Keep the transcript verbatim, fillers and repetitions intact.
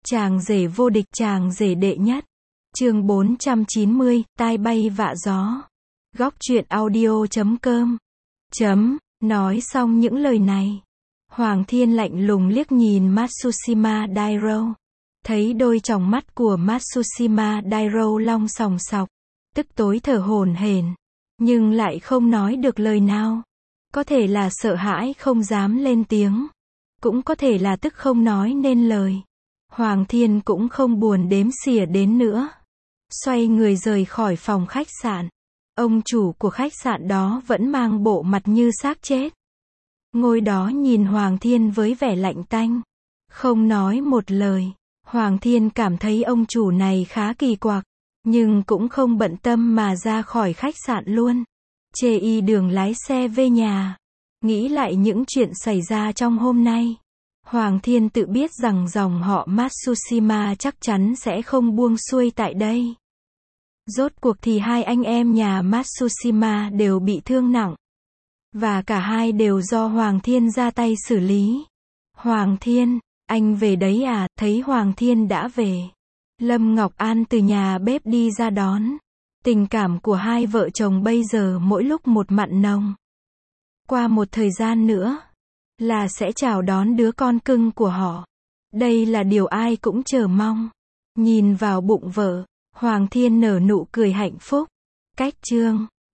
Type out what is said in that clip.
Chàng rể vô địch, chàng rể đệ nhất. Chương bốn trăm chín mươi, tai bay vạ gió. Góc truyện audio chấm com. Chấm, nói xong những lời này. Hoàng Thiên lạnh lùng liếc nhìn Matsushima Dairo. Thấy đôi tròng mắt của Matsushima Dairo long sòng sọc. Tức tối thở hổn hển. Nhưng lại không nói được lời nào. Có thể là sợ hãi không dám lên tiếng. Cũng có thể là tức không nói nên lời. Hoàng Thiên cũng không buồn đếm xỉa đến nữa. Xoay người rời khỏi phòng khách sạn. Ông chủ của khách sạn đó vẫn mang bộ mặt như xác chết. Ngồi đó nhìn Hoàng Thiên với vẻ lạnh tanh. Không nói một lời. Hoàng Thiên cảm thấy ông chủ này khá kỳ quặc. Nhưng cũng không bận tâm mà ra khỏi khách sạn luôn. Chê y đường lái xe về nhà. Nghĩ lại những chuyện xảy ra trong hôm nay. Hoàng Thiên tự biết rằng dòng họ Matsushima chắc chắn sẽ không buông xuôi tại đây. Rốt cuộc thì hai anh em nhà Matsushima đều bị thương nặng. Và cả hai đều do Hoàng Thiên ra tay xử lý. Hoàng Thiên, anh về đấy à? Thấy Hoàng Thiên đã về. Lâm Ngọc An từ nhà bếp đi ra đón. Tình cảm của hai vợ chồng bây giờ mỗi lúc một mặn nồng. Qua một thời gian nữa là sẽ chào đón đứa con cưng của họ. Đây là điều ai cũng chờ mong. Nhìn vào bụng vợ, Hoàng Thiên nở nụ cười hạnh phúc. Cách chương